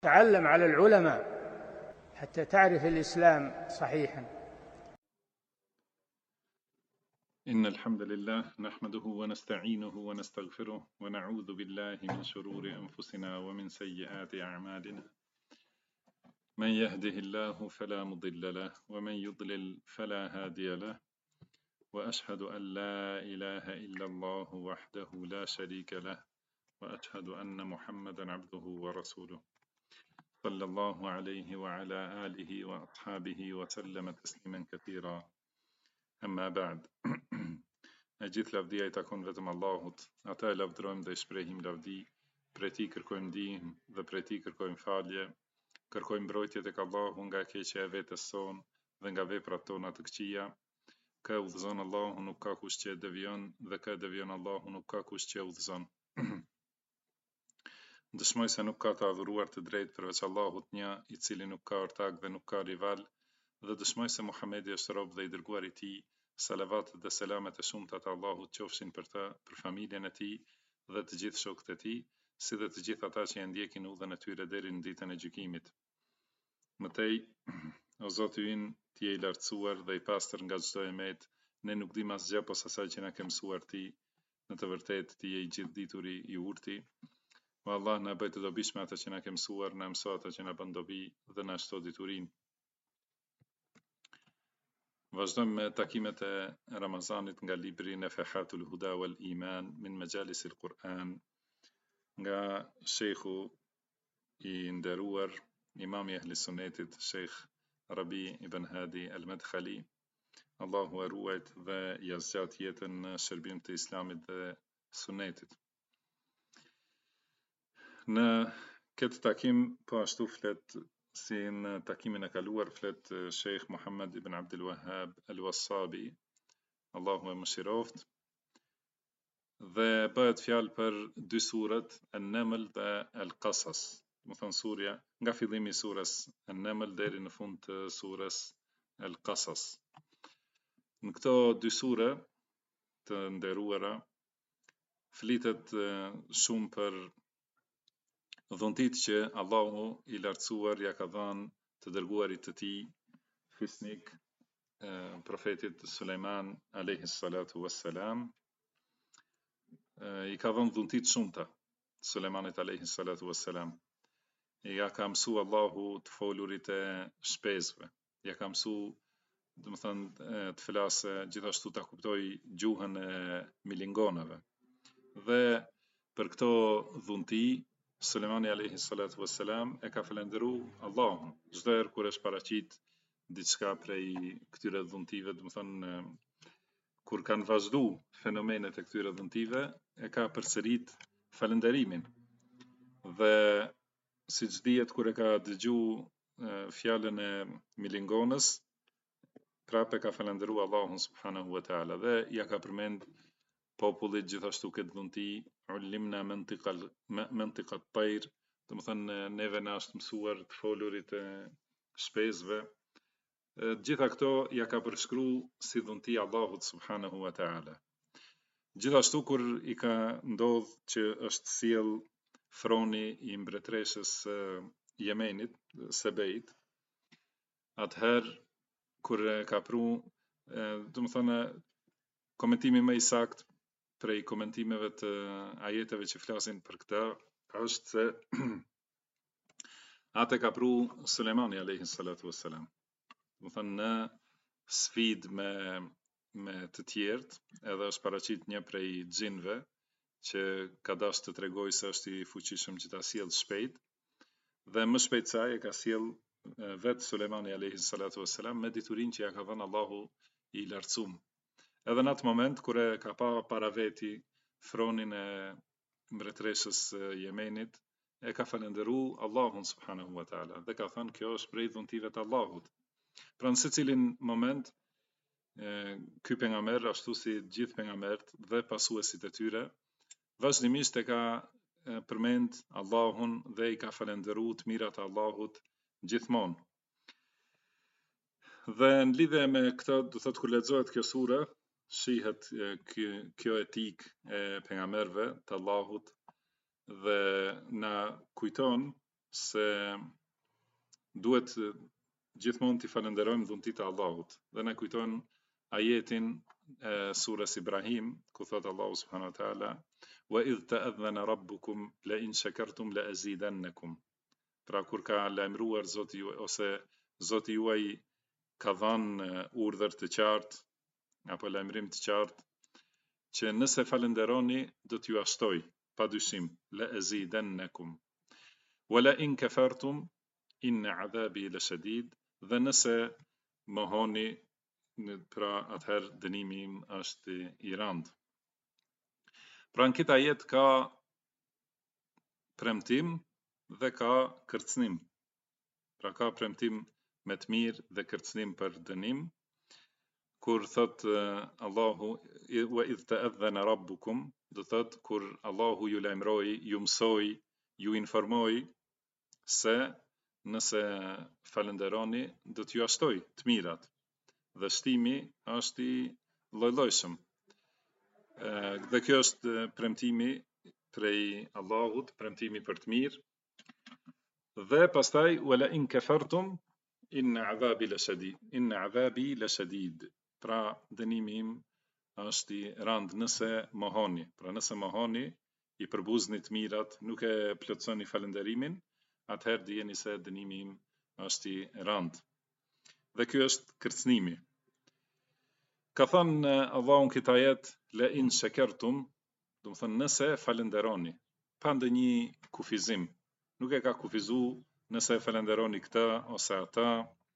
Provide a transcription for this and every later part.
تعلم على العلماء حتى تعرف الإسلام صحيحا. إن الحمد لله نحمده ونستعينه ونستغفره ونعوذ بالله من شرور أنفسنا ومن سيئات أعمالنا. من يهده الله فلا مضل له ومن يضلل فلا هادي له، وأشهد أن لا إله إلا الله وحده لا شريك له، وأشهد أن محمدا عبده ورسوله صلى الله عليه وعلى آله وأصحابه وسلم تسليما كثيرا. أما بعد. Gjithë lavdia I takon vetëm Allahut, ata e lavdrojmë dhe I shprehim lavdi, prej Tij kërkojmë ndihmë dhe prej Tij kërkojmë falje, kërkojmë mbrojtje tek Allahu nga e keqja e vetes sonë dhe nga veprat tona të këqija. Kë udhëzon Allahu nuk ka kush që e devijon dhe kë devijon Allahu nuk ka kush që e udhëzon. Dëshmoj se nuk ka të adhuruar të drejtë përveç Allahut një, I cili nuk ka ortak dhe nuk ka rival, dhe dëshmoj se Muhamedi është rob dhe I dërguar I Tij. Salavatet dhe selamet e shumta të Allahut qofshin për të, për familjen e tij dhe të gjithë shokët e tij, si dhe të gjithë ata që e ndjekin udhën e tyre deri në ditën e gjykimit. Mëtej, o Zoti ynë, Ti je I lartësuar dhe I pastër nga çdo emet, ne nuk dim asgjë posa asaj që na ke mësuar Ti. Në të vërtetë Ti je I gjithdituri I urti. O Allah, na bëj të dobishme atë që na ke mësuar, na mëso atë që na bën dobi dhe na shto diturinë. Vazhdojmë me takimet e Ramazanit nga libri Nafahatul Huda wal Iman min Majalisil Quran, nga shejhu I nderuar Imami I Ahli Sunnetit, Sheikh Rabi ibn Hadi al-Madkhali. Allahu e ruajt dhe ja zgjat jetën në shërbim të Islamit dhe Sunnetit. Në këtë takim po ashtu flet si në takimin e kaluar flet Sheikh Muhammad ibn Abdul Wahhab al-Wassabi, Allahu e mëshiroft, dhe bëhet fjalë për dy surat, An-Naml dhe Al-Qasas. Do të thonë surja nga fillimi I surës An-Naml deri në fund të surës Al-Qasas. Në këto dy sure të nderuara flitet shumë për dhuntit që Allahu I lartësuar ja ka dhënë të dërguarit të Tij fisnik, profetit Sulejman alayhi salatu wassalam. I ka dhënë dhuntit shumta Sulejmanit alayhi salatu wassalam. Ja ka mësu Allahu të folurit e shpesve, ja ka mësu, do të thënë, të flasë, gjithashtu ta kuptoj gjuhën e milingonave. Dhe për këto dhunti Sulejmani alayhi salatu wassalam e ka falendëru Allahun çdo herë kur është paraqit diçka prej këtyre dhuntive, do të thënë kur kanë vazhdu fenomenet e këtyre dhuntive, e ka përsërit falenderimin. Dhe siç dihet kur e ka dëgju fjalën e milingonës, prapë ka falendëru Allahun subhanahu wa taala dhe ja ka përmend popullit gjithashtu këtë dhunti, ullimna mantiqat tayr, do të thënë neve na është mësuar të folurit e shpesve. Gjitha këto ja ka përshkru si dhunti Allahut subhanahu wa taala. Gjithashtu kur I ka ndodh që është sjell froni I mbretëreshës Jemenit, Sebeit, atëherë kur ka pru, do të thënë komentimi më I saktë prej komentimeve të ajeteve që flasin për këtë është se atë ka pru Sulejmani alayhi salatu wassalam. Do thënë në sfidë me të tjerët, edhe është paraqit një prej xhinëve që ka dashur të tregojë se është I fuqishëm që ta sjellë shpejt, dhe më shpejt se ai e ka sjell vetë Sulejmani alayhi salatu wassalam me diturinë që ja ka dhënë Allahu I lartësuar. Edhe në atë moment kur e ka pa para veti fronin e mbretëreshës Jemenit, e ka falendëru Allahun subhanahu wa taala dhe ka thënë kjo është prej dhuntive të Allahut. Pra në secilin moment ky pejgamber, ashtu si gjithë pejgamberët dhe pasuesit e tyre, vazhdimisht e ka përmend Allahun dhe I ka falendëru të mirat e Allahut gjithmonë. Dhe në lidhje me këtë, do thotë kur lexohet kjo sure, shihet kjo etik e pejgamberëve të Allahut dhe na kujton se duhet gjithmonë t'i falenderojmë dhuntitë e Allahut. Dhe na kujton ajetin surës Ibrahim, ku thot Allahu subhanahu wa taala: "Wa idh ta'adhana rabbukum la in shakartum la azidannakum." Pra kur ka lajmëruar Zoti juaj ose Zoti juaj ka dhënë urdhër të qartë apo lajmërim të qartë që nëse falenderoni do t'ju ashtoj, padyshim, la azidannakum. Wa la in kafartum inna adhabi lashadid, dhe nëse mohoni, pra atëherë dënimi im është i randë. Pra në këtë ajet ka premtim dhe ka kërcënim. Pra ka premtim me të mirë dhe kërcënim për dënim, kur thot Allahu wa idh ta'adhana rabbukum, do thot kur Allahu ju lajmëroi, ju mësoi, ju informoi se nëse falenderoni do t'ju ashtoj të mirat. Dhe shtimi është i lloj-llojshëm. Dhe kjo është premtimi prej Allahut, premtimi për të mirë. Dhe pastaj wala in kafartum inna adhabi lashadid. Pra dënimi im është i rand nëse mohoni. Pra nëse mohoni, i përbuzni të mirat, nuk e plotësoni falenderimin, atëherë dijeni se dënimi im është i rand. Dhe ky është kërcënimi. Ka thënë Allahu në këtë ajet la in shakartum, do të thënë nëse falenderoni, pa ndonjë kufizim. Nuk e ka kufizu nëse falenderoni këtë ose ata,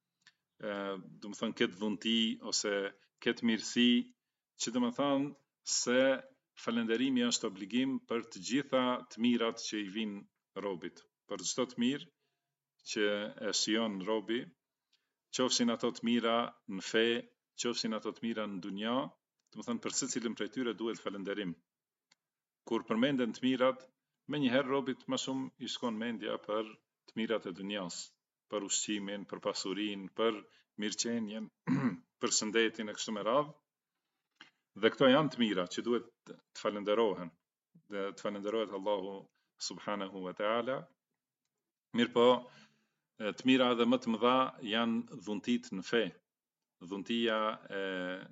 do të thënë këtë dhunti ose këtë mirësi, që do të thënë se falenderimi është obligim për të gjitha të mirat që i vijnë robit, për çdo të mirë që e shijon robi, qofshin ato të mira në fe, qofshin ato të mira në dunja, do të thënë për secilin prej tyre duhet falenderim. Kur përmenden të mirat, menjëherë robit më shumë i shkon mendja për të mirat e dunjas, për ushqimin, për pasurinë, për mirëqenien, për shëndetin e kështu me radhë. Dhe këto janë të mira që duhet të falenderohen, dhe të falenderohet Allahu subhanahu wa taala. Mirpo të mira edhe më të mëdha janë dhuntit në fe, dhuntia e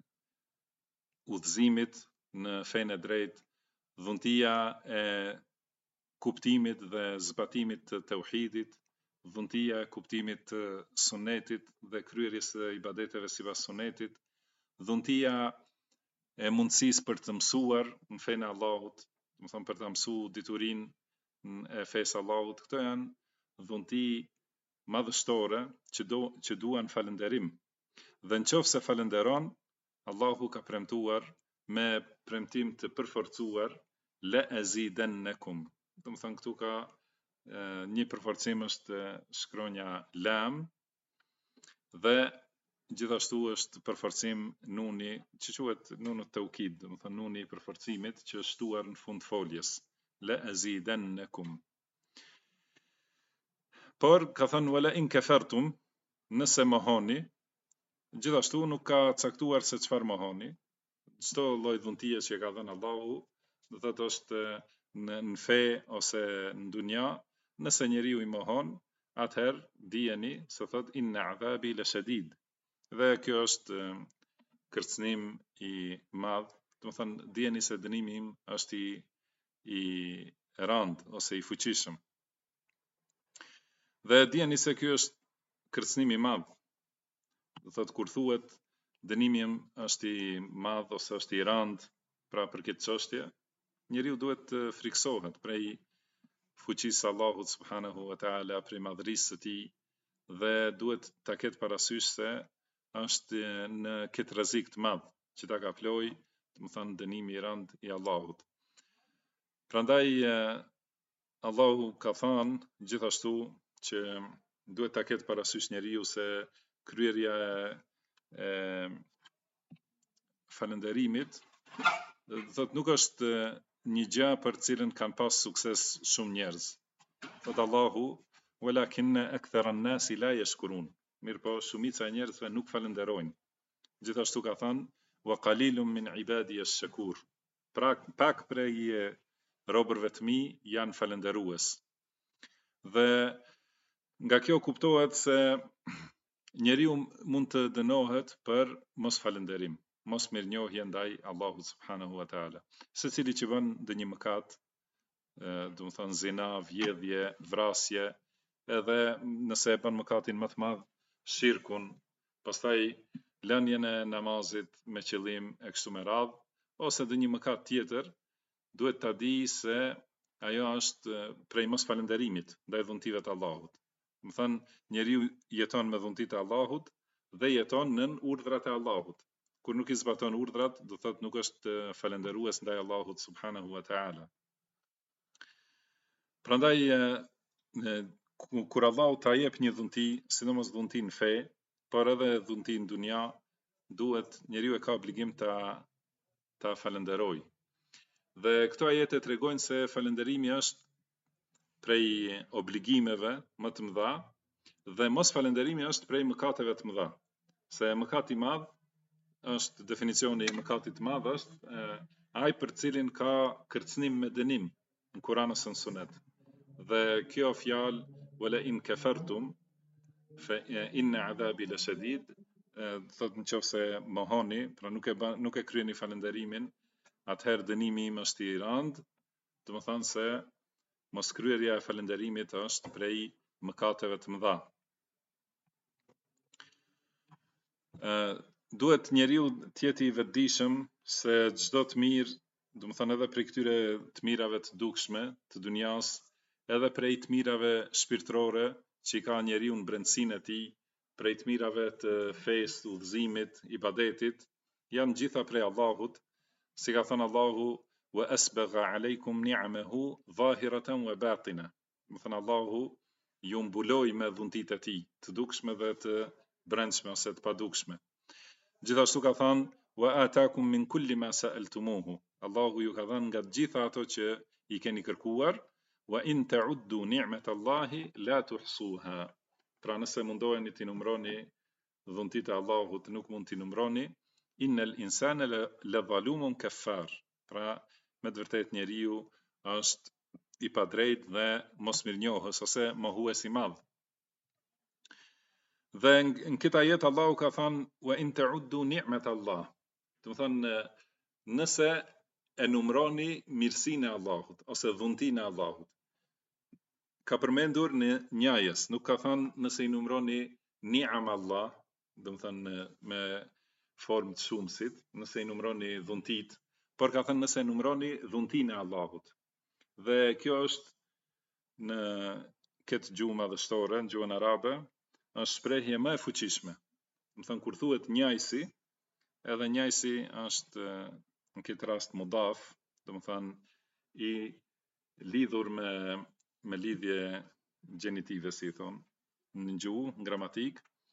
udhëzimit në fenë e drejtë, dhuntia e kuptimit dhe zbatimit të tauhidit, dhuntia e kuptimit të sunetit dhe kryerjes së ibadeteve sipas sunetit, dhuntia e mundësisë për të mësuar në fenë e Allahut, do të thonë për të mësuar diturinë e fesë Allahut. Këto janë dhunti madhështore që duan falenderim. Dhe nëse falenderon, Allahu ka premtuar me premtim të përforcuar la azidannakum. Do të thënë këtu ka një përforcim është shkronja lam, dhe gjithashtu është përforcim nuni që quhet nunu taukid, do të thënë nuni i përforcimit që është shtuar në fund foljes, la azidannakum. Por ka thënë wala in kafartum, nëse mohoni, gjithashtu nuk ka caktuar se çfarë mohoni. Çdo lloj dhuntie që ka dhënë Allahu, do thotë është në fe ose në dunja, nëse njeriu i mohon, atëherë dijeni se thot inna adhabi lashadid. Dhe kjo është kërcënim i madh, do të thënë dijeni se dënimi im është i rand ose i fuqishëm. Dhe dijeni se ky është kërcënim i madh. Do thotë kur thuhet dënimi im është i madh ose është i rand, pra për këtë çështje, njeriu duhet të friksohet prej fuqisë së Allahut subhanahu wa taala, prej madhërisë së tij, dhe duhet ta ketë parasysh se është në këtë rrezik të madh që ta kaploj, do të thënë dënimi i rand i Allahut. Prandaj Allahu ka thënë gjithashtu që duhet ta ketë parasysh njeriu se kryerja e falënderimit, do thotë nuk është një gjë për cilën kanë pas sukses shumë njerëz. Thot Allahu walakinna akthara an-nasi la yashkurun. Mirpo shumica e njerëzve nuk falenderojnë. Gjithashtu ka thënë wa qalilun min ibadi ash-shakur. Pra pak prej robërve të mi janë falenderues. Dhe Nga kjo kuptohet se njeriu mund të dënohet për mos falënderim, mos mirënjohje ndaj Allahut subhanahu wa taala. Secili që bën ndonjë mëkat, do të thonë zina, vjedhje, vrasje, edhe nëse e bën mëkatin më të madh, shirkun, pastaj lënien e namazit me qëllim e kështu me radhë, ose ndonjë mëkat tjetër, duhet ta di se ajo është prej mos falënderimit ndaj dhuntive të Allahut. Më thënë, njeriu jeton me dhuntit e Allahut dhe jeton nën urdhrat e Allahut. Kur nuk i zbaton urdhrat, do thotë nuk është falënderues ndaj Allahut subhanahu wa taala. Prandaj kur Allahu ta jep një dhunti, sidomos dhunti në fe, por edhe dhunti në dunja, duhet njeriu e ka obligim ta falënderoj. Dhe këto ajete tregojnë se falënderimi është prej obligimeve më të mëdha dhe mos falënderimi është prej mëkateve të mëdha. Se mëkati i madh është definicioni i mëkatit të madh është ai për cilin ka kërcënim me dënim në Kur'an ose në Sunet. Dhe kjo fjalë wala in kafartum fa inna adhabi lashadid, thotë nëse mohoni, pra nuk e kryeni falënderimin, atëherë dënimi im është i rëndë, do të thonë se mos kryerja e falënderimit është prej mëkateve të mëdha. Duhet njeriu të jetë i vetëdijshëm se çdo të mirë, do të thonë edhe prej këtyre të mirave të dukshme të dunjas, edhe prej të mirave shpirtërore që i ka njeriu në brendësinë e tij, prej të mirave të fesë, udhëzimit, ibadetit, janë gjitha prej Allahut, si ka thënë Allahu wa asbagha alaykum ni'amahu zahiratan wa batina. Do thënë Allahu ju mbuloi me dhuntit e tij, të dukshme dhe të brendshme ose të padukshme. Gjithashtu ka thënë wa atakum min kulli ma sa'altumuhu. Allahu ju ka dhënë nga të gjitha ato që i keni kërkuar, wa in ta'uddu ni'matallahi la tuhsuha. Pra nëse mundoheni të numëroni dhuntit e Allahut, nuk mund t'i numëroni. Innal insana la zalumun kafar. Pra me të vërtetë njeriu është i padrejt dhe mosmirnjohës ose mohues i madh. Dhe në këtë ajet Allahu ka thënë wa in ta'uddu ni'matallah. Do të thonë nëse e numëroni mirësinë e Allahut ose dhuntinë e Allahut. Ka përmendur në një ajet, nuk ka thënë nëse i numëroni ni'am Allah, do të thonë me formë të shumësit, nëse i numëroni dhuntit, por ka thënë nëse numëroni dhuntinë e Allahut. Dhe kjo është në këtë gjuhë madhështore, në gjuhën arabe, është shprehje më e fuqishme. Do të thënë kur thuhet njajsi, edhe njajsi është në këtë rast mudaf, do të thënë i lidhur me lidhje gjenitive, si thonë, në gjuhë, në gramatik,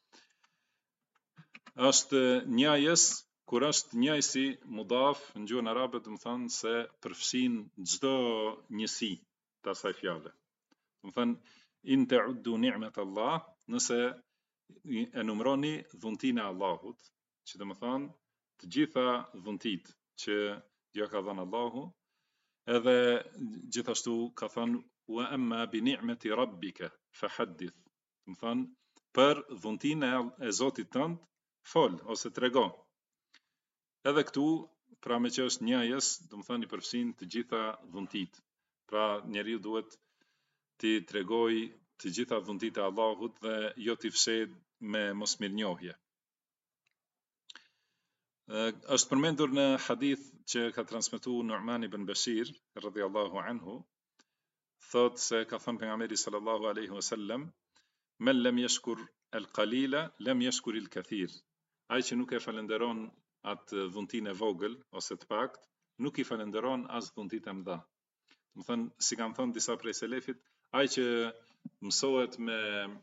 është njajës. Kur është njajsi mudaf në gjuhën arabe, do të thonë se përfshin çdo njësi të asaj fjale. Do të thonë in ta'uddu ni'matallah, nëse e numëroni dhuntinë e Allahut, që do të thonë të gjitha dhuntit që ja ka dhënë Allahu, edhe gjithashtu ka thënë wa amma bi ni'mati rabbika fahaddith. Do të thonë për dhuntinë e Zotit tënd fol ose trego. Edhe këtu, pra me që është njajës, do të thonë i përfshin të gjitha dhuntit. Pra njeriu duhet t'i tregoj të gjitha dhuntit e Allahut dhe jo t'i fshed me mosmirnjohje. Është përmendur në hadith që ka transmetuar Nu'man ibn Bashir radhiyallahu anhu, thotë se ka thënë pejgamberi sallallahu alaihi wasallam, men lam yashkur al-qalila lam yashkur al-kathir. Ai që nuk e falenderon atë dhuntinë e vogël ose të pakt, nuk i falenderon as dhuntit e mëdha. Do të thënë, si kanë thënë disa prej selefit, ai që mësohet me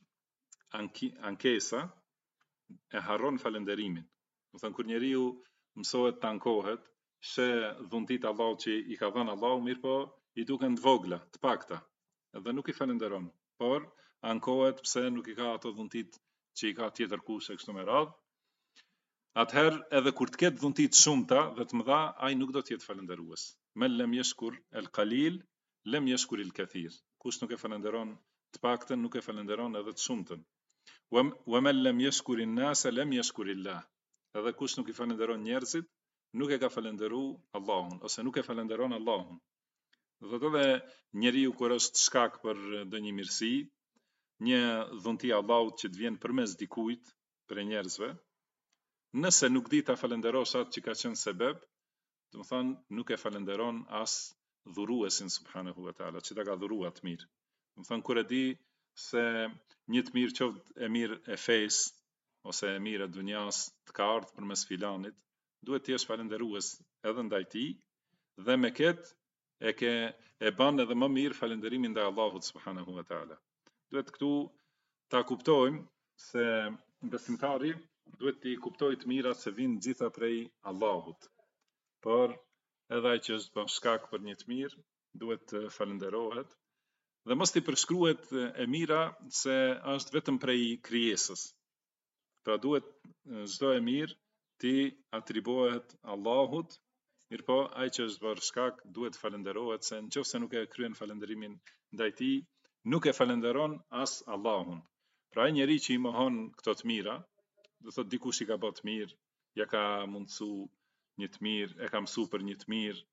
ankesa e harron falenderimin. Do të thënë kur njeriu mësohet të ankohet, sheh dhuntit Allahu që i ka dhënë Allahu, mirë po i duken të vogla, të pakta, edhe nuk i falenderon, por ankohet pse nuk i ka ato dhuntit që i ka tjetër kush e kështu me radhë. Atëherë edhe kur të ketë dhuntit shumëta dhe të mëdha, ai nuk do të jetë falënderues. Men lem yashkur el qalil, lem yashkur el kathir. Kush nuk e falenderon të paktën nuk e falenderon edhe të shumtën. Wa man lam yashkuri an-nas lam yashkurillah. Edhe kush nuk i falenderon njerëzit, nuk e ka falenderu Allahun, ose nuk e falenderon Allahun. Do të thotë njeriu kur është shkak për ndonjë mirësi, një dhunti e Allahut që të vjen përmes dikujt për njerëzve, nëse nuk di ta falenderosh atë që ka qenë sebeb, do të thonë nuk e falenderon as dhuruesin subhanahu wa taala, që ta ka dhuruar të mirë. Do të thonë kur e di se një të mirë qoftë e mirë e fesë ose e mirë e dunjas të ka ardhur përmes filanit, duhet të jesh falënderues edhe ndaj tij dhe me këtë e bën edhe më mirë falënderimin ndaj Allahut subhanahu wa taala. Duhet këtu ta kuptojmë se besimtari duhet të kuptojë të mirat se vinë gjitha prej Allahut. Por edhe ai që është bën shkak për një të mirë duhet të falënderohet dhe mos t'i përshkruhet e mira se është vetëm prej krijesës. Pra duhet çdo e mirë ti atribuohet Allahut, mirëpo ai që është bërë shkak duhet falënderohet se nëse nuk e kryen falënderimin ndaj tij, nuk e falenderon as Allahun. Pra ai njeri që i mohon këto të mira, do thotë dikush i ka bërë të mirë, ja ka mundsu një të mirë, e ka mësu për një të mirë,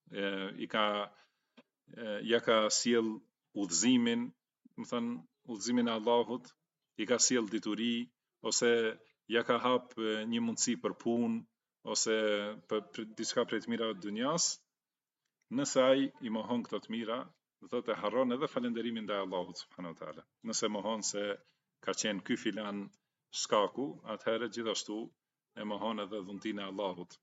ja ka sjell udhëzimin, më thënë udhëzimin e Allahut, i ka sjell dituri, ose ja ka hap një mundësi për punë, ose për diçka prej të mirave të dunjas, nëse ai i mohon këto të mira, do thotë e harron edhe falënderimin ndaj Allahut subhanahu wa taala. Nëse mohon se ka qenë ky filan shkaku, atëherë gjithashtu e mohon edhe dhuntinë e Allahut.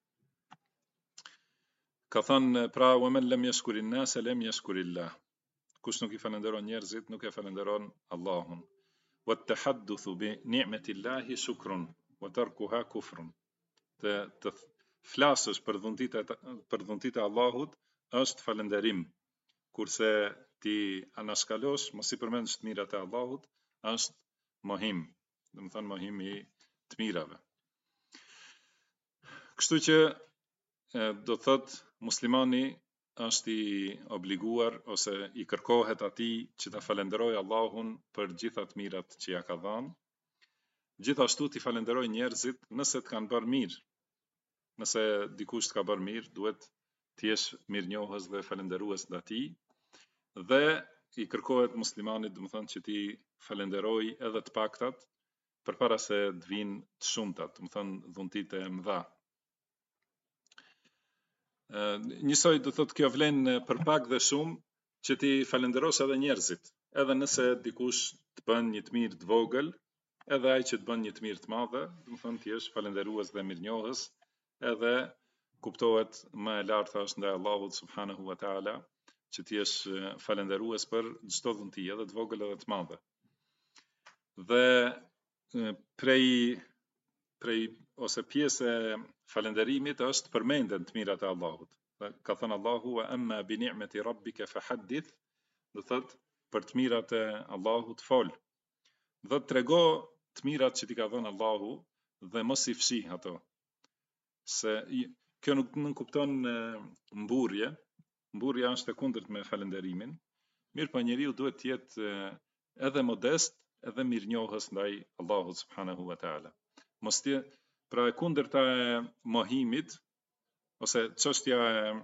Ka thënë pra wa man lam yashkuri an-nas lam yashkurillah. Kush nuk i falenderon njerëzit, nuk e falenderon Allahun. Wa at-tahadduthu bi ni'mati Allahi shukrun wa tarkuha kufrun. Të flasësh për dhuntitë e Allahut është falenderim, kurse ti anashkalosh, mos i përmendësh të mirat e Allahut, është mohim, do të thonë mohim i të mirave. Kështu që do thotë muslimani është i obliguar ose i kërkohet atij që ta falenderojë Allahun për gjitha të mirat që ja ka dhënë. Gjithashtu t'i falenderojë njerëzit nëse të kanë bërë mirë. Nëse dikush të ka bërë mirë, duhet të jesh mirënjohës dhe falenderues ndaj tij dhe i kërkohet muslimanit, do të thonë që ti falenderojë edhe të paktat përpara se të vinë të shumtat, do të thonë dhuntitë e mëdha. Njësoj do thotë kjo vlen për pak dhe shumë që ti falenderosh edhe njerëzit, edhe nëse dikush të bën një të mirë të vogël, edhe ai që të bën një të mirë të madhe, do të thonë ti jesh falenderues dhe mirënjohës, edhe kuptohet më e larta është ndaj Allahut subhanahu wa taala, që ti jesh falenderues për çdo dhunti, edhe të vogël edhe të madhe. Dhe prej ose pjesë e falenderimit është përmendën të mirat e Allahut. Ka thënë Allahu wa amma bi ni'mati rabbika fahaddith, do thotë për të mirat e Allahut fol. Do të trego të mirat që ti ka dhënë Allahu dhe mos i fshih ato. Se kjo nuk kupton mburrje. Mburrja është e kundërt me falenderimin. Mirë, po njeriu duhet të jetë edhe modest, edhe mirënjohës ndaj Allahut subhanahu wa taala. Mos të pra e kundërta e mohimit ose çështja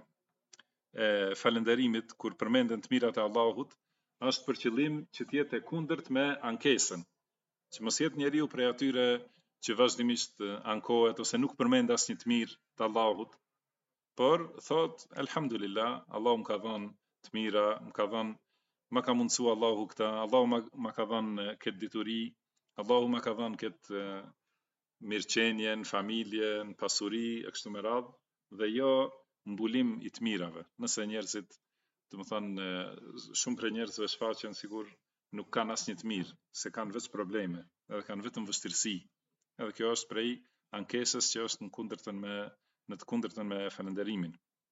e falënderimit kur përmenden të mirat e Allahut është për qëllim që të jetë e kundërt me ankesën. Që mos jetë njeriu prej atyre që vazhdimisht ankohet ose nuk përmend asnjë të mirë të Allahut, por thot elhamdulillah, Allahu më ka dhënë të mira, më ka mundsu Allahu këtë, Allahu më ka dhënë këtë dituri, Allahu më ka dhënë këtë mirëqenie në familje, në pasuri, e kështu me radhë, dhe jo mbulim i të mirave. Nëse njerëzit, do të thonë, shumë prej njerëzve shfaqen sikur nuk kanë asnjë të mirë, se kanë vetëm probleme, edhe kanë vetëm vështirësi. Edhe kjo është prej ankesës që është në të kundërtën me falënderimin.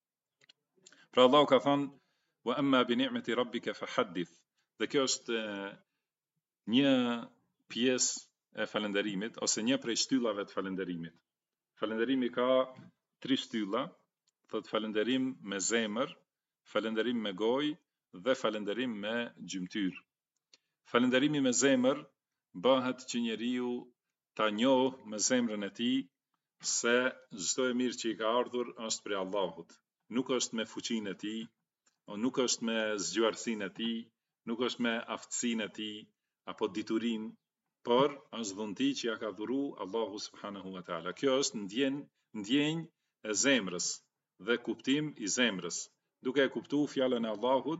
Pra Allahu ka thënë wa amma bi ni'mati rabbika fahaddith. Dhe kjo është një pjesë e falënderimit ose një prej shtyllave të falënderimit. Falënderimi ka 3 shtylla, thot falënderim me zemër, falënderim me gojë dhe falënderim me gjymtyr. Falënderimi me zemër bëhet që njeriu ta njohë me zemrën e tij se çdo e mirë që i ka ardhur është prej Allahut. Nuk është me fuqinë e tij, nuk është me zgjuarsinë e tij, nuk është me aftësinë e tij apo diturinë, por është dhunti që ja ka dhuru Allahu subhanahu wa taala. Kjo është ndjenjë e zemrës dhe kuptim i zemrës, duke e kuptuar fjalën e Allahut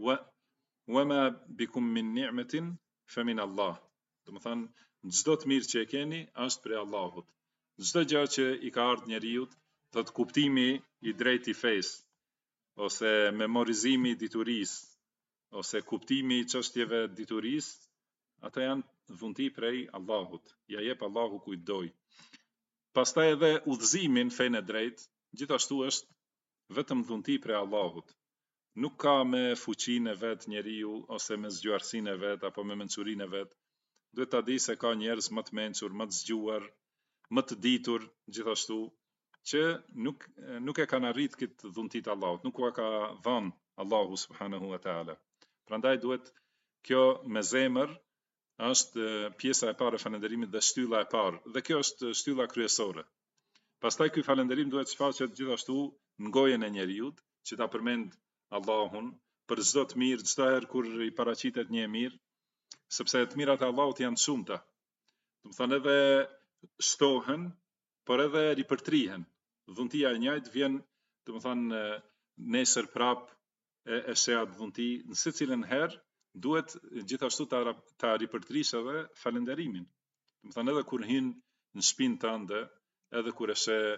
wama bikum min ni'metin famin Allah. Do të thonë çdo të mirë që e keni është prej Allahut. Çdo gjë që i ka ardhur njeriu, thot kuptimi i drejtë i fesë, ose memorizimi i diturisë, ose kuptimi i çështjeve të diturisë, ato janë dhunti prej Allahut. Ja jep Allahu kujt doj. Pastaj edhe udhëzimi në fenë e drejtë, gjithashtu është vetëm dhunti prej Allahut. Nuk ka me fuqinë e vet njeriu ose me zgjuarsinë e vet apo me mençurinë e vet. Duhet ta di se ka njerëz më të mençur, më të zgjuar, më të ditur gjithashtu që nuk e kanë arrit këtë dhunti të Allahut, nuk ua ka dhënë Allahu subhanahu wa taala. Prandaj duhet kjo me zemër është pjesa e parë e falënderimit dhe shtylla e parë, dhe kjo është shtylla kryesore. Pastaj ky falënderim duhet shfaqet gjithashtu në gojën e njeriut, që ta përmend Allahun për çdo të mirë, çdo herë kur i paraqitet një mirë, sepse të mirat e Allahut janë të shumta. Do të thonë edhe shtohen, por edhe ripërtrihen. Dhuntia e njëjtë vjen, do të thonë nesër prap e shehat dhunti, në secilën herë duhet gjithashtu ta ripërtrish edhe falënderimin. Do të thonë edhe kur hyn në shtëpinë tënde, edhe kur e sheh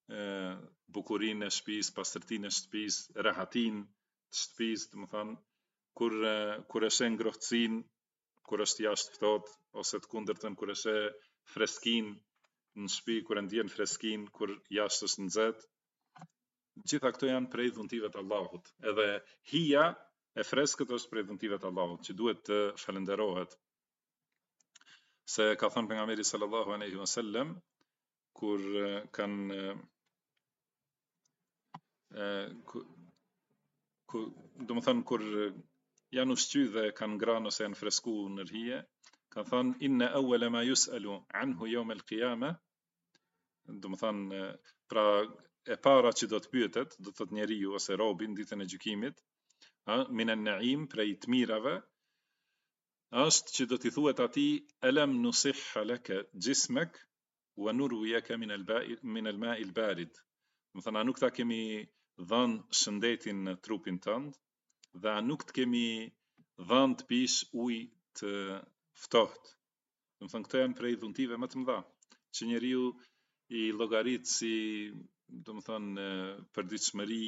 bukurinë e shtëpisë, pastërtinë e shtëpisë, rehatin të shtëpisë, do të thonë kur e sheh ngrohtësinë, kur është jashtë ftohtë, ose të kundërtën kur e sheh freskinë në shtëpi, kur e ndjen freskinë, kur jashtë është nxehtë. Gjitha këto janë prej dhuntive të Allahut. Edhe hija e freskët është prej dhuntive të Allahut, që duhet të falenderohet. Se ka thënë pejgamberi sallallahu alaihi wasallam, kur kanë do të thonë kur janë ushqy dhe kanë ngrënë ose janë fresku në hije, kanë thënë inna awwala ma yus'alu anhu yawm al-qiyamah, do të thonë pra e para që do të pyetet, do të thotë njeriu ose robi në ditën e gjykimit, min an-na'im, prej të mirave, është që do t'i thuhet atij alam nusihha laka jismak wa nurwiyaka min al-ma'i al-barid. Do të thonë a nuk ta kemi dhënë shëndetin në trupin tënd, dhe a nuk të kemi dhënë të pish ujë të ftohtë. Do të thonë këto janë prej dhuntive më të mëdha, që njeriu i llogarit si, do të thonë, përditshmëri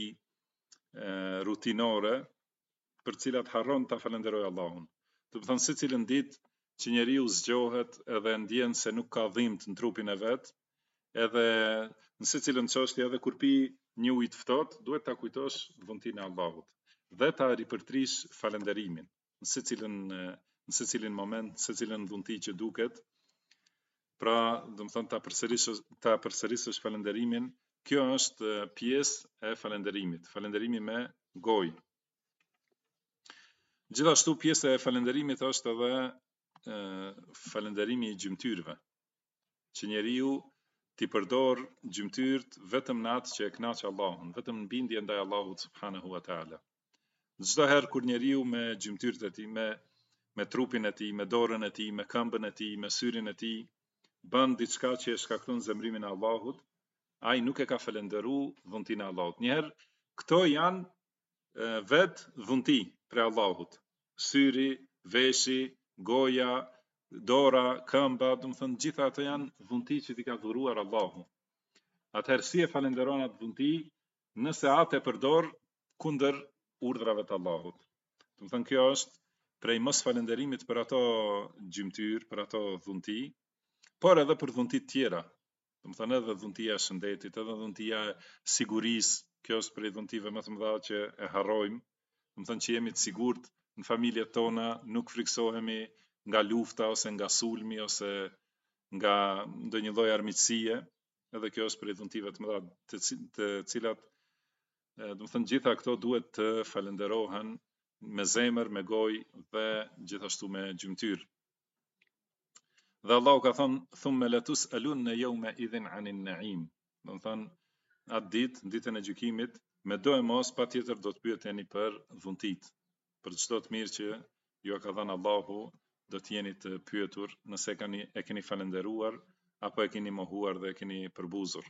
rutinore, për cilat harron ta falenderojë Allahun. Do të thonë secilën ditë që njeriu zgjohet edhe ndjen se nuk ka dhimbje në trupin e vet, edhe në secilën çështje, edhe kur pi një ujë të ftohtë, duhet ta kujtosh dhuntinë e Allahut dhe ta ripërtrish falenderimin në secilin moment, secilën dhunti që duket. Pra, do të thonë ta përsërisësh falenderimin. Kjo është pjesë e falenderimit, falenderimi me gojë. Gjithashtu pjesë e falenderimit është edhe falenderimi i gjymtyrëve, që njeriu t'i përdor gjymtyrt vetëm në atë që e kënaq Allahun, vetëm në bindje ndaj Allahut subhanahu wa taala. Çdo herë kur njeriu me gjymtyrët e tij, me trupin e tij, me dorën e tij, me këmbën e tij, me syrin e tij, bën diçka që e shkakton zemrimin e Allahut, ai nuk e ka falendëruar dhuntinë e Allahut. Njëherë këto janë vet dhunti prej Allahut. Syri, veshi, goja, dora, këmba, do të thonë gjitha ato janë dhunti që t'i ka dhuruar Allahu. Atëherë si e falenderon atë dhunti nëse atë e përdor kundër urdhrave të Allahut. Do të thonë kjo është prej mos falenderimit për ato gjymtyr, për ato dhunti, por edhe për dhunti të tjera. Do të thonë edhe dhuntia e shëndetit, edhe dhuntia e sigurisë, kjo është prej dhuntive më të mëdha që e harrojmë. Do të thonë që jemi të sigurt në familjet tona, nuk friksohemi nga lufta ose nga sulmi ose nga ndonjë lloj armiqësie, edhe kjo është prej dhuntive të mëdha të cilat, do të thonë gjitha këto duhet të falenderohen me zemër, me gojë dhe gjithashtu me gjymtyr. Dhe Allahu ka thënë thumme latus alun në yawma idhin anin naim. Do të thënë atë ditë, ditën e gjykimit, me do e mos patjetër do të pyeteni për dhuntit. Për çdo të mirë që ju ka dhënë Allahu, do të jeni të pyetur nëse e keni falendëruar apo e keni mohuar dhe e keni përbuzur.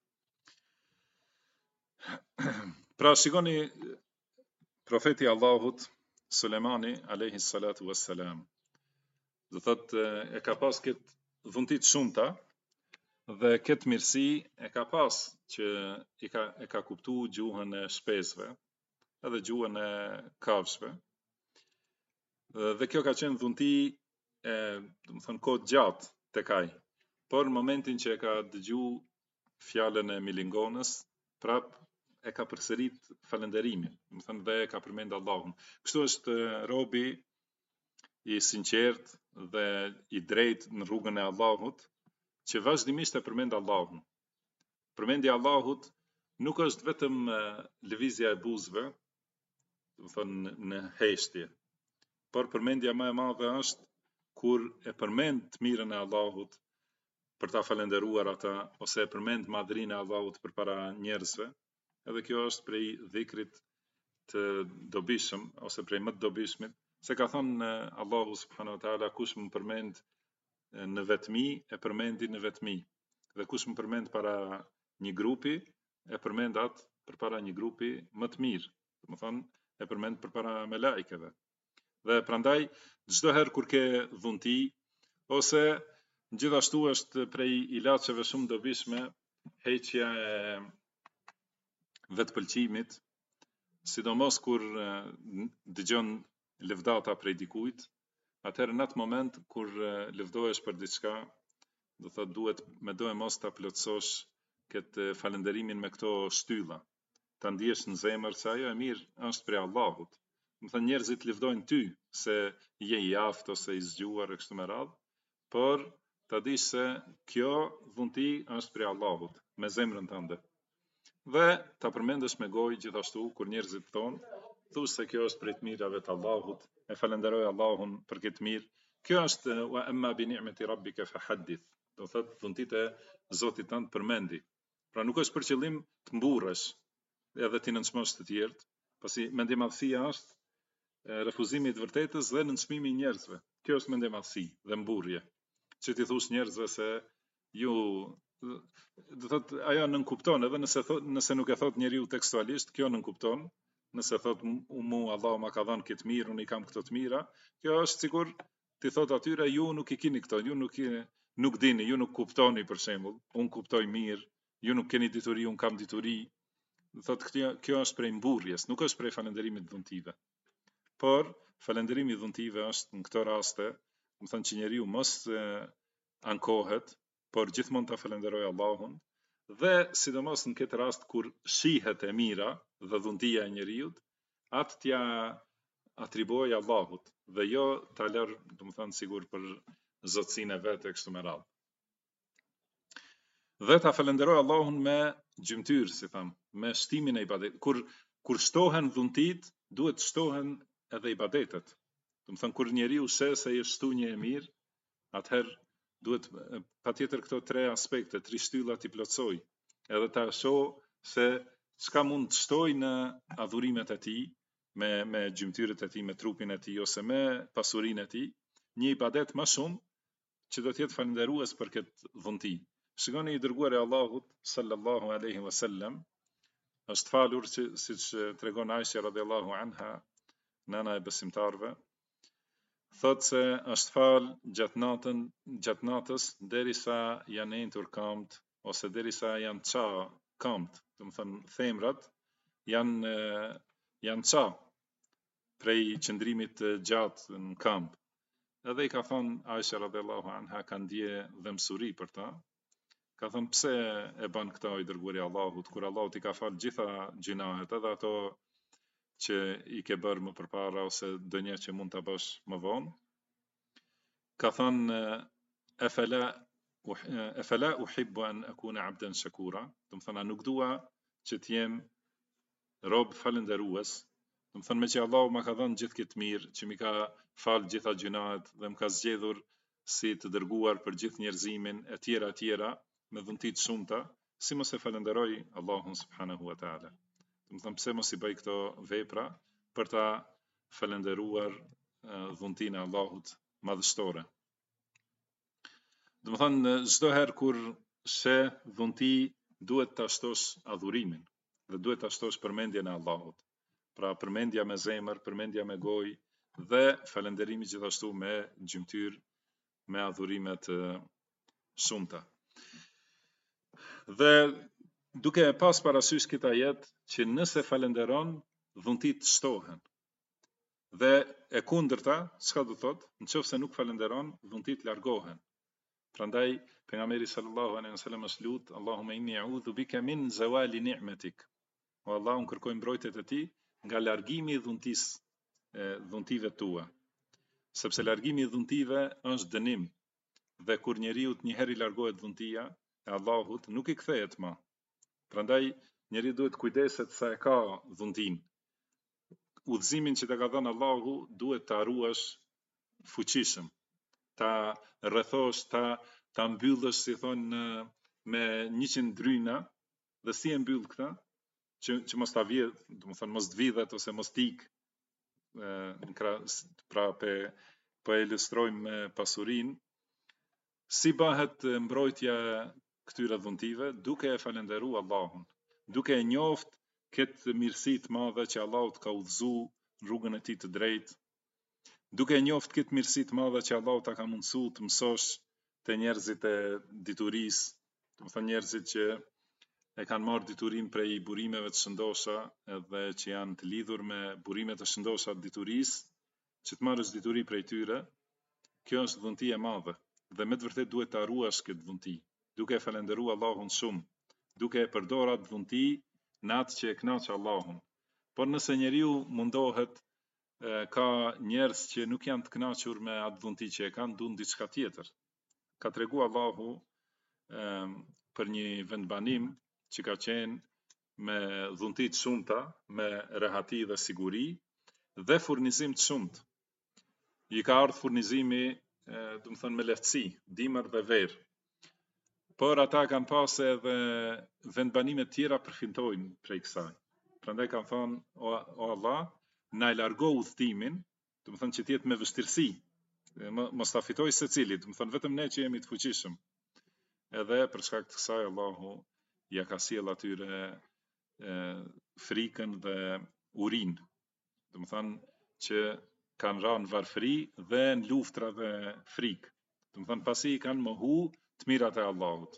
Pra shikoni profeti Allahut Sulejmani alayhi salatu wassalam. Do thotë e ka pas këtë dhuntit shumëta dhe këtë mirësi e ka pas që e ka kuptu gjuhën e shpesve edhe gjuhën e kafshëve. Dhe kjo ka qenë dhunti do të thënë kohë gjatë tek ai. Por në momentin që e ka dëgju fjalën e milingonës, prap e ka përsërit falënderimin, do të thënë dhe e ka përmend Allahun. Kështu është robi i sinqert dhe i drejt në rrugën e Allahut, që vazhdimisht e përmend Allahun. Përmendja e Allahut nuk është vetëm lëvizja e buzëve, do të thënë në heshtje, por përmendja më e madhe është kur e përmend të mirën e Allahut për ta falendëruar ata, ose e përmend madhrinë e Allahut përpara njerëzve. Edhe kjo është prej dhikrit të dobishëm, ose prej më të dobishmit, se ka thënë Allahu subhanahu wa taala, kush më përmend në vetmi, e përmendi në vetmi. Dhe kush më përmend para një grupi, e përmend atë përpara një grupi më të mirë. Do të thonë, e përmend përpara melekëve. Dhe prandaj çdo herë kur ke dhunti, ose gjithashtu është prej ilaçeve shumë dobishme heqja e vetpëlqimit, sidomos kur dëgjon lëvdata prej dikujt, atëherë në atë moment kur lëvdohesh për diçka, do thotë duhet me do e mos ta plotësosh këtë falënderimin me këto shtylla. Ta ndihesh në zemër se ajo e mirë është prej Allahut. Do thënë njerëzit lëvdojnë ty se je i aftë ose i zgjuar e kështu me radhë, por ta dish se kjo dhunti është prej Allahut, me zemrën tënde. Dhe ta përmendesh me gojë gjithashtu kur njerëzit thonë, thuaj se kjo është prej të mirave të Allahut, e falenderoj Allahun për këtë mirë. Kjo është wa amma bi ni'mati rabbika fahaddith. Do thotë dhuntit e Zotit tënd përmendi. Pra nuk është për qëllim të mburresh edhe ti nënçmosh të tjerët, pasi mendjemadhësia është refuzimi i të vërtetës dhe nënçmimi i njerëzve. Kjo është mendjemadhësi dhe mburrje. Që ti thush njerëzve se ju do thotë ajo nënkupton, edhe nëse nuk e thot njeriu tekstualisht, kjo nënkupton. Nëse thot mu Allahu ma ka dhënë këtë mirë, unë i kam këto të mira, kjo është sikur ti thot atyre ju nuk i keni këto, ju nuk dini, ju nuk kuptoni për shembull, unë kuptoj mirë, ju nuk keni dituri, unë kam dituri. Thot kjo është prej mburrjes, nuk është prej falënderimit dhuntive. Por falënderimi dhuntive është në këto raste, do thënë që njeriu mos ankohet, por gjithmonë ta falenderoj Allahun, dhe sidomos në këtë rast kur shihet e mira dhe dhuntia e njeriut, atë t'ja atribuoj Allahut dhe jo ta lër, do të thënë sigur për zotësinë e vet e kështu me radhë. Dhe ta falenderoj Allahun me gjymtyr, si tham, me shtimin e ibadetit. Kur shtohen dhuntit, duhet shtohen edhe ibadetet. Do të thënë kur njeriu sheh se është shtunje e mirë, atëherë duhet patjetër këto tre aspekte, tri shtylla t'i plotësoj, edhe ta shoh se çka mund të shtoj në adhurimet e tij, me gjymtyrët e tij, me trupin e tij ose me pasurinë e tij, një ibadet më shumë që do të jetë falënderues për këtë dhunti. Shikoni i dërguari i Allahut sallallahu alaihi wasallam është falur siç tregon Aisha radhiyallahu anha, nana e besimtarëve, thotë se është fal gjatë natës derisa janë entur këmbët ose derisa janë ça këmbët, do të thënë themrat janë ça prej qëndrimit gjatë në këmbë. Edhe i ka thënë Aisha radhiyallahu anha, ka ndje dhe mësuri për ta. Ka thënë pse e bën këta i dërguari i Allahut, kur Allahu i ka fal gjitha gjinahet, edhe ato që i ke bërë më përpara ose donjë që mund ta bësh më vonë. Ka thënë efela uhibbu an akuna abdan shakura, do të thënë nuk dua që të jem rob falënderues, Do të thënë me që Allahu ma ka dhënë gjithë këtë mirë, që mi ka falë gjitha gjunat dhe më ka zgjedhur si të dërguar për gjithë njerëzimin e tjera me dhunti të shumta, si mos e falenderoj Allahun subhanahu wa taala. Do të thënë pse mos i bëj këto vepra për ta falenderuar dhuntinë e Allahut madhështore. Do të thënë çdo herë kur sheh dhunti duhet ta shtosh adhurimin dhe duhet ta shtosh përmendjen e Allahut. Pra përmendja me zemër, përmendja me gojë dhe falënderimi gjithashtu me gjymtyr, me adhurime të shumta. Dhe duke e pas parasysh këtë ajet që nëse falenderon, dhuntit shtohen. Dhe e kundërta, çka do thot? Nëse nuk falenderon, dhuntit largohen. Prandaj pejgamberi sallallahu alaihi wasallam është lut, Allahumma inni a'udhu bika min zawali ni'matik. O Allah, unë kërkoj mbrojtjet e ti nga largimi i dhuntive tua. Sepse largimi i dhuntive është dënim. Dhe kur njeriu një herë i largohet dhuntia e Allahut, nuk i kthehet më. Prandaj njeriu duhet kujdeset sa e ka dhuntin. Udhëzimin që të ka dhënë Allahu duhet ta ruash fuqishëm, ta rrethosh, ta mbyllësh, si thonë, me 100 dryna, dhe si e mbyll këta, që mos ta vjedh, do të thonë mos të vidhet ose mos tik, pra po e ilustrojmë me pasurinë. Si bëhet mbrojtja këtyre dhuntive? Duke e falenderuar Allahun, duke e njoft këtë mirësi të madhe që Allahu të ka udhëzu në rrugën e tij të drejtë, duke e njoft këtë mirësi të madhe që Allahu ta ka mundësu të mësosh te njerëzit e diturisë, do të thonë njerëzit që e kanë marrë diturin prej burimeve të shëndosha edhe që janë të lidhur me burimet e shëndosha të diturisë, që të marrësh dituri prej tyre, kjo është dhunti e madhe. Dhe me të vërtet duhet ta ruash këtë dhunti, duke e falenderuar Allahun shumë, duke e përdorur atë dhunti në atë që e kënaq Allahun. Por nëse njeriu mundohet, ka njerëz që nuk janë të kënaqur me atë dhunti që e kanë, duan diçka tjetër. Ka treguar Allahu për një vendbanim që ka qenë me dhunti të shumta, me rehati dhe siguri dhe furnizim të shumt. I ka ardhur furnizimi, do të thonë me lehtësi, dimër dhe verë. Por ata kanë pas edhe vendbanime tjera përfitojnë prej kësaj. Prandaj kanë thonë, o Allah, na e largo udhtimin, do të thonë që të jetë me vështirësi, mos ta fitoj secili, do të thonë vetëm ne që jemi të fuqishëm. Edhe për shkak të kësaj Allahu ja ka sjell atyre frikën dhe urinë. Do të thonë që kanë rënë varfëri dhe në luftra dhe frikë. Do të thonë pasi i kanë mohu të mirat e Allahut.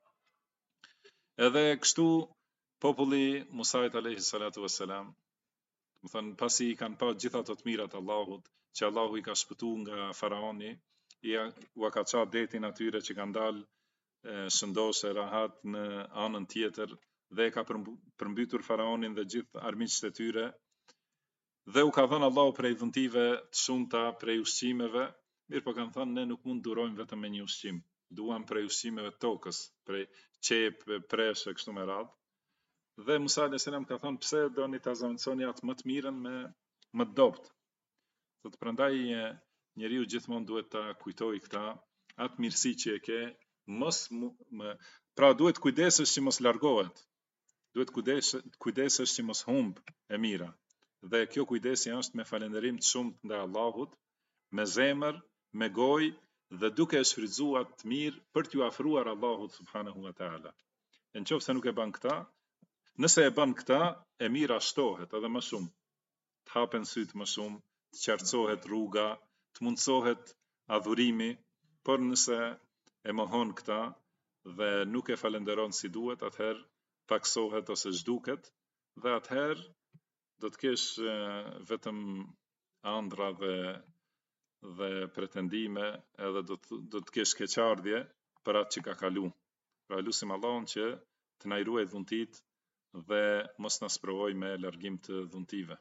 Edhe kështu populli Musait alayhi salatu wassalam, do të thonë pasi i kanë pa gjitha ato të mirat e Allahut, që Allahu i ka shpëtuar nga faraoni, u ka çaa detin atyre që kanë dalë shëndoshe rahat në anën tjetër dhe ka përmbytur faraonin dhe gjithë armiqtë e tyre. Dhe u ka thënë Allahu prej dhuntive të shumta, prej ushqimeve, mirë po kanë thënë ne nuk mund durojmë vetëm me një ushqim, duam prej ushqimeve tokës, prej qep, preshe, kështu me radhë. Dhe Musa alayhis salam ka thënë pse doni ta zaventësoni atë më të mirën me më të dobët. Thotë prandaj njeriu gjithmonë duhet ta kujtojë këta, atë mirësi që e ke, pra duhet kujdesesh që mos largohet. Duhet kujdesesh që mos humb e mira. Dhe kjo kujdesja është me falënderim të shumt ndaj Allahut, me zemër, me gojë dhe duke e shfrytzuar të mirë për t'ju afruar Allahut subhanahu wa taala. Nëse nuk e bën këtë, nëse e bën këtë, e mira shtohet edhe më shumë. Të hapen syt më shumë, të qartësohet rruga, të mundsohet adhurimi, por nëse e mohon këtë dhe nuk e falenderon si duhet, atëherë paksohet ose zhduket dhe atëherë do të kesh vetëm ëndra dhe pretendime, edhe do të kesh keqardhje për atë që ka kalu. Pra lutim Allahun që të na ruaj dhuntit dhe mos na sprovoj me largim të dhuntive.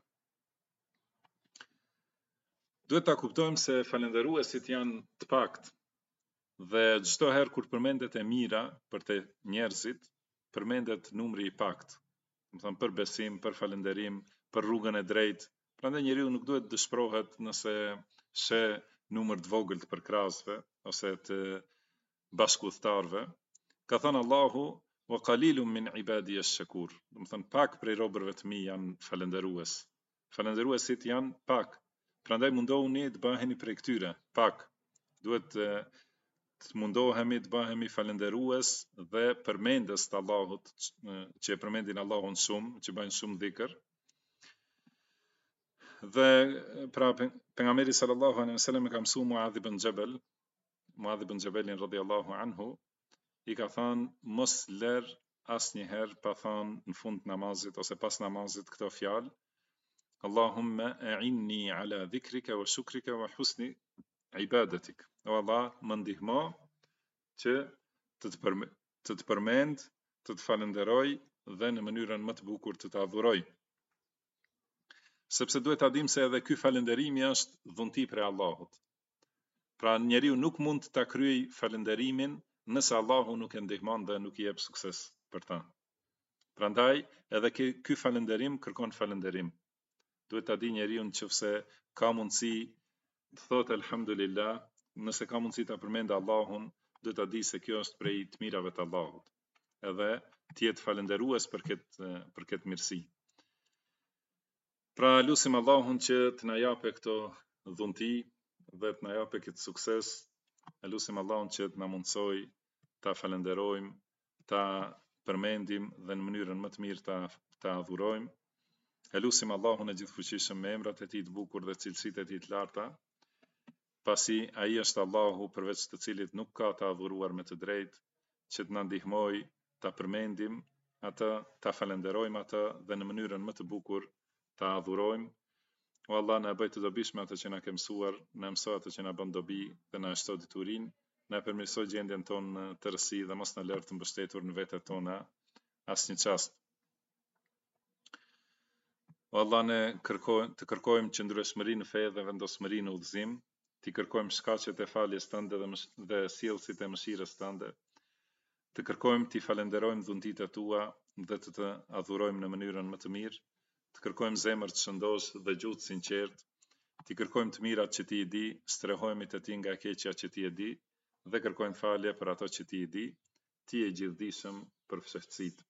Duhet ta kuptojmë se falënderuesit janë të pakt dhe çdo herë kur përmendet e mira për te njerëzit, përmendet numri i pakt. Do të thonë për besim, për falënderim, për rrugën e drejtë, Prandaj njeriu nuk duhet dëshpërohet nëse sheh numër të vogël të përkrahësve ose të bashkëudhëtarëve. Ka thënë Allahu wa qalilun min ibadi ash-shakur. Do të thënë pak prej robërve të mi janë falëndërues. Falëndëruesit janë pak. Prandaj mundohuni të bëheni prej këtyre, pak. Duhet të mundohemi të bëhemi falëndërues dhe përmendës të Allahut, që e përmendin Allahun shumë, që bëjnë shumë dhikr. Dhe pra pejgamberi sallallahu alaihi wasallam e ka mësuar Muadh ibn Jabelin radhiyallahu anhu, i ka thënë mos lër asnjëherë pa thënë në fund të namazit ose pas namazit këto fjalë: Allahumma a'inni ala dhikrika wa shukrika wa husni ibadatik. O Allah, më ndihmo që të të përmend, të të falenderoj dhe në mënyrën më të bukur të të adhuroj. Sepse duhet ta dim se edhe ky falënderimi është dhunti prej Allahut. Pra njeriu nuk mund ta kryej falënderimin nëse Allahu nuk e ndihmon dhe nuk i jep sukses për ta. Prandaj edhe ky falënderim kërkon falënderim. Duhet ta di njeriu nëse ka mundësi të thotë elhamdulillah, nëse ka mundësi ta përmendë Allahun, duhet ta di se kjo është prej të mirave të Allahut. Edhe të jetë falënderues për këtë mirësi. Pra lutim Allahun që të na japë këto dhunti dhe të na japë këtë sukses. Lutim Allahun që të na mundsoj ta falenderojmë, ta përmendim dhe në mënyrën më të mirë ta adhurojmë. Lutim Allahun e gjithfuqishëm me emrat e tij të bukur dhe cilësitë e tij të larta, pasi ai është Allahu përveç të cilit nuk ka të adhuruar me të drejtë, që të na ndihmoj ta përmendim atë, ta falenderojmë atë dhe në mënyrën më të bukur ta adhurojmë. O Allah, na bëj të dobishme atë që na ke mësuar, na mëso atë që na bën dobi dhe na shto diturinë, na përmirësoj gjendjen tonë në tërësi dhe mos na lër të mbështetur në vetet tona asnjë çast. O Allah, ne të kërkojmë qëndrueshmëri në fe dhe vendosmëri në udhëzim, të kërkojmë shkaqet e faljes tënde dhe sjellësit e mëshirës tënde. Të kërkojmë të falenderojmë dhuntitë tua dhe të adhurojmë në mënyrën më të mirë. Të kërkojmë zemër të shëndosh dhe gjuhë të sinqertë, të kërkojmë të mirat që ti i di, strehojmë të ti nga keqja që ti e di, dhe kërkojmë falje për ato që ti i di, ti e gjithdijshëm për fshehtësitë.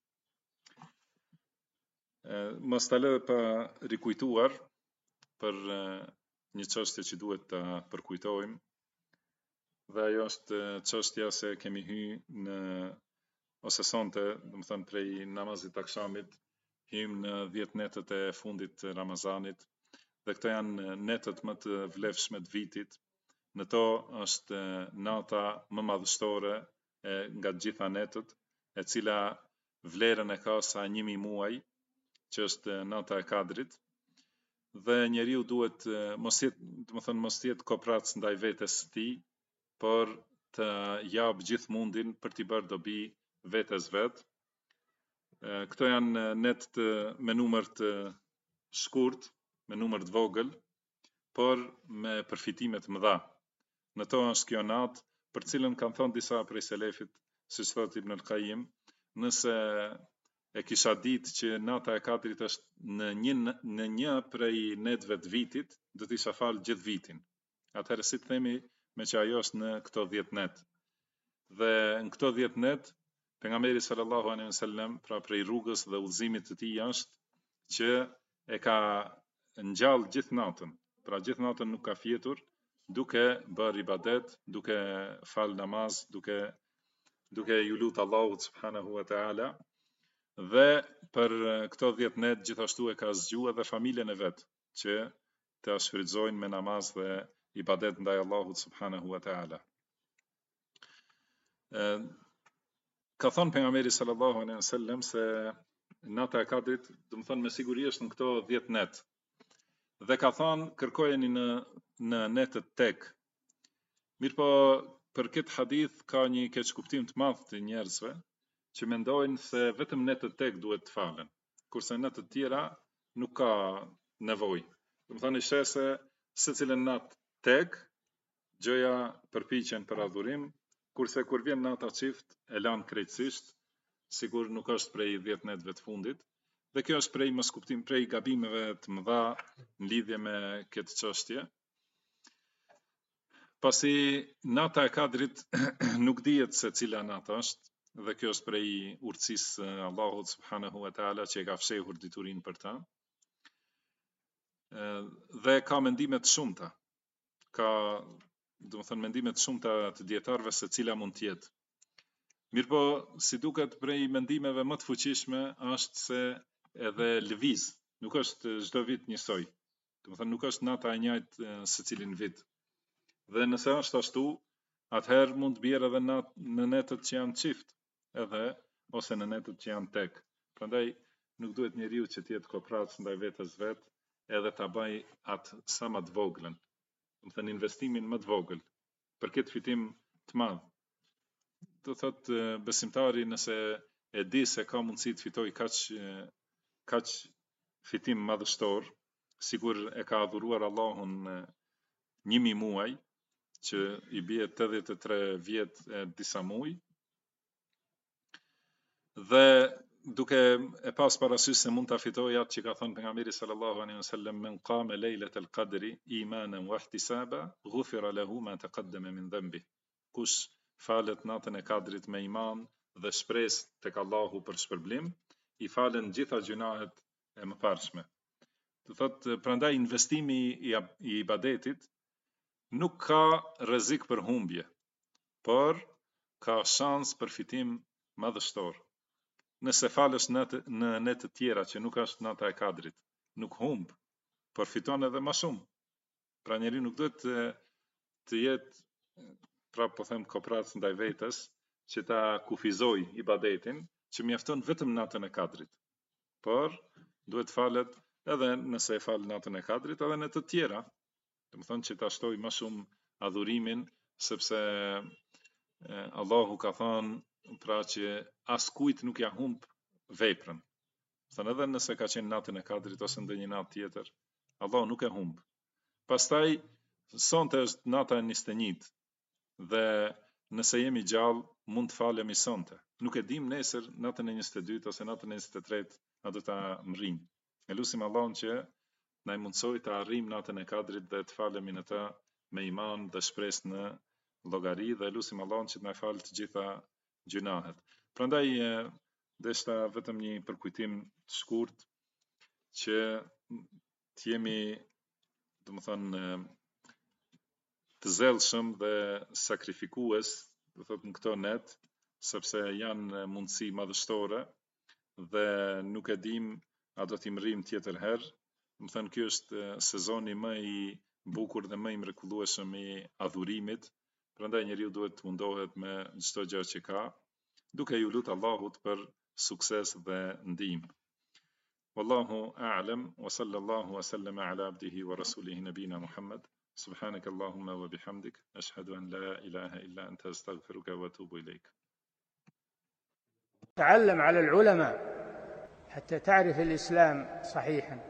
Mos ta lë pa rikujtuar për një çështje që duhet ta përkujtojmë, dhe ajo është çështja se kemi hyrë në ose sonte, domethënë prej namazit të akşamit, hym në 10 netët e fundit të Ramazanit, dhe këto janë netët më të vlefshme të vitit. Në to është nata më madhështore nga të gjitha netët, e cila vlerën e ka sa 1000 muaj, që është nata e Kadrit, dhe njeriu duhet mos jetë koprac ndaj vetes së tij, por të jap gjithë mundin për t'i bërë dobi vetes vet. Këto janë net me numër të shkurt, me numër të vogël, por me përfitime të mëdha. Në to është kjo natë, për cilën kanë thënë disa prej selefit, siç thot Ibn al-Qayyim, nëse e kisha ditë që nata e Kadrit është në një prej netëve të vitit, do të isha falë gjithë vitin. Atëherë si të themi me që ajo është në këto 10 net. Dhe në këto 10 net, pejgamberi sallallahu alaihi wasallam, pra prej rrugës dhe udhëzimit të tij është që e ka ngjall gjithë natën. Pra gjithë natën nuk ka fjetur, duke bërë ibadet, duke fal namaz, duke ju lutur Allahut subhanahu wa taala. Dhe për këto 10 net gjithashtu e ka zgjuar edhe familjen e vet, që të shfrytëzojnë me namaz dhe ibadet ndaj Allahut subhanahu wa taala. Ka thënë pejgamberi sallallahu alaihi wasallam se nata e Kadrit, do të thonë me siguri është në këto 10 net. Dhe ka thënë kërkojeni në netët tek. Mirpo për këtë hadith ka një keqkuptim të madh të njerëzve, që mendojnë se vetëm netët tek duhet të falen, kurse netët tjera nuk ka nevojë. Do të thonë se secilën natë tek, gjëja përpiqen për adhurim, kurse kur vjen nata çift e lan krejtësisht, sigur nuk është prej 10 netëve të fundit, Dhe kjo është prej mos kuptim prej gabimeve të mëdha në lidhje me këtë çështje. Pasi nata e Kadrit nuk dihet se cila natë është, dhe kjo është prej urtësisë Allahut subhanahu wa taala që e ka fshehur diturinë për ta. Dhe ka mendime të shumta. Ka, domethënë, mendime të shumta të dietarëve se cila mund të jetë. Mirpo, si duket prej mendimeve më të fuqishme është se edhe lëviz, nuk është çdo vit njësoj. Domethënë nuk është nata e njëjtë secilin vit. Dhe nëse është ashtu, atëherë mund të bjerë edhe në netët që janë çift, edhe ose në netët që janë tek. Prandaj nuk duhet njeriu që të jetë kopratës ndaj vetes vet, edhe ta bëj atë sa më të voglën. Domethënë investimin më të vogël për këtë fitim të madh. Do thotë besimtari nëse e di se ka mundësi të fitoj kaq fitim madhështor, sigur e ka adhuruar Allahun 1000 muaj, që i bie 83 vjet e disa muaj, dhe duke e pas parasysh se mund ta fitoj atë që ka thënë pejgamberi sallallahu alaihi wasallam, men qama lejletal qadri imanan wa ihtisaba ghufira lahu ma taqaddama min dhanbi. Kush falet natën e Kadrit me iman dhe shpresë tek Allahu për shpërblim, i falen gjitha gjunahet e mëparshme. Do thotë, prandaj investimi i ibadetit nuk ka rrezik për humbje, por ka shans për fitim madhështor. Nëse falesh në net të tjera që nuk është nata e Kadrit, nuk humb, por fiton edhe më shumë. Pra njeriu nuk duhet të jetë, pra po them, kopratës ndaj vetes, që ta kufizoj ibadetin, që mjafton vetëm natën e Kadrit. Por duhet falet edhe nëse e fal natën e Kadrit, edhe në të tjera. Domethënë që ta shtoj më shumë adhurimin, sepse Allahu ka thënë pra që askujt nuk ja humb veprën. Thënë edhe nëse ka qenë natën e Kadrit ose ndonjë natë tjetër, Allahu nuk e humb. Pastaj sonte është nata e 21 dhe nëse jemi gjallë mund të falemi sonte. Nuk e dim nesër natën e 22 ose natën e 23 a do ta mrijmë. Elusim Allahun që na i mundsoj të arrijmë natën e Kadrit dhe të falemi në të me iman dhe shpresë në llogari, dhe lutim Allahun që të na falë të gjitha gjunahet. Prandaj deshta vetëm një përkujtim të shkurt që të jemi, domethënë, të zellshëm dhe sakrifikues, do thotë, në këto net, sepse janë mundësi madhështore dhe nuk e dim a do t'i mrijmë tjetër herë. Më thënë, kjo është sezoni më i bukur dhe më i mrekullueshëm i adhurimit, prandaj njeriu duhet të mundohet me çdo gjë që ka, duke ju lutur Allahut për sukses dhe ndihmë. Wallahu a'lam wa sallallahu wa sallama ala abdihi wa rasulihi nabina Muhammad. Subhanaka Allahumma wa bihamdik, ashhadu an la ilaha illa anta astaghfiruka wa atubu ilayk. تعلم على العلماء حتى تعرف الإسلام صحيحا.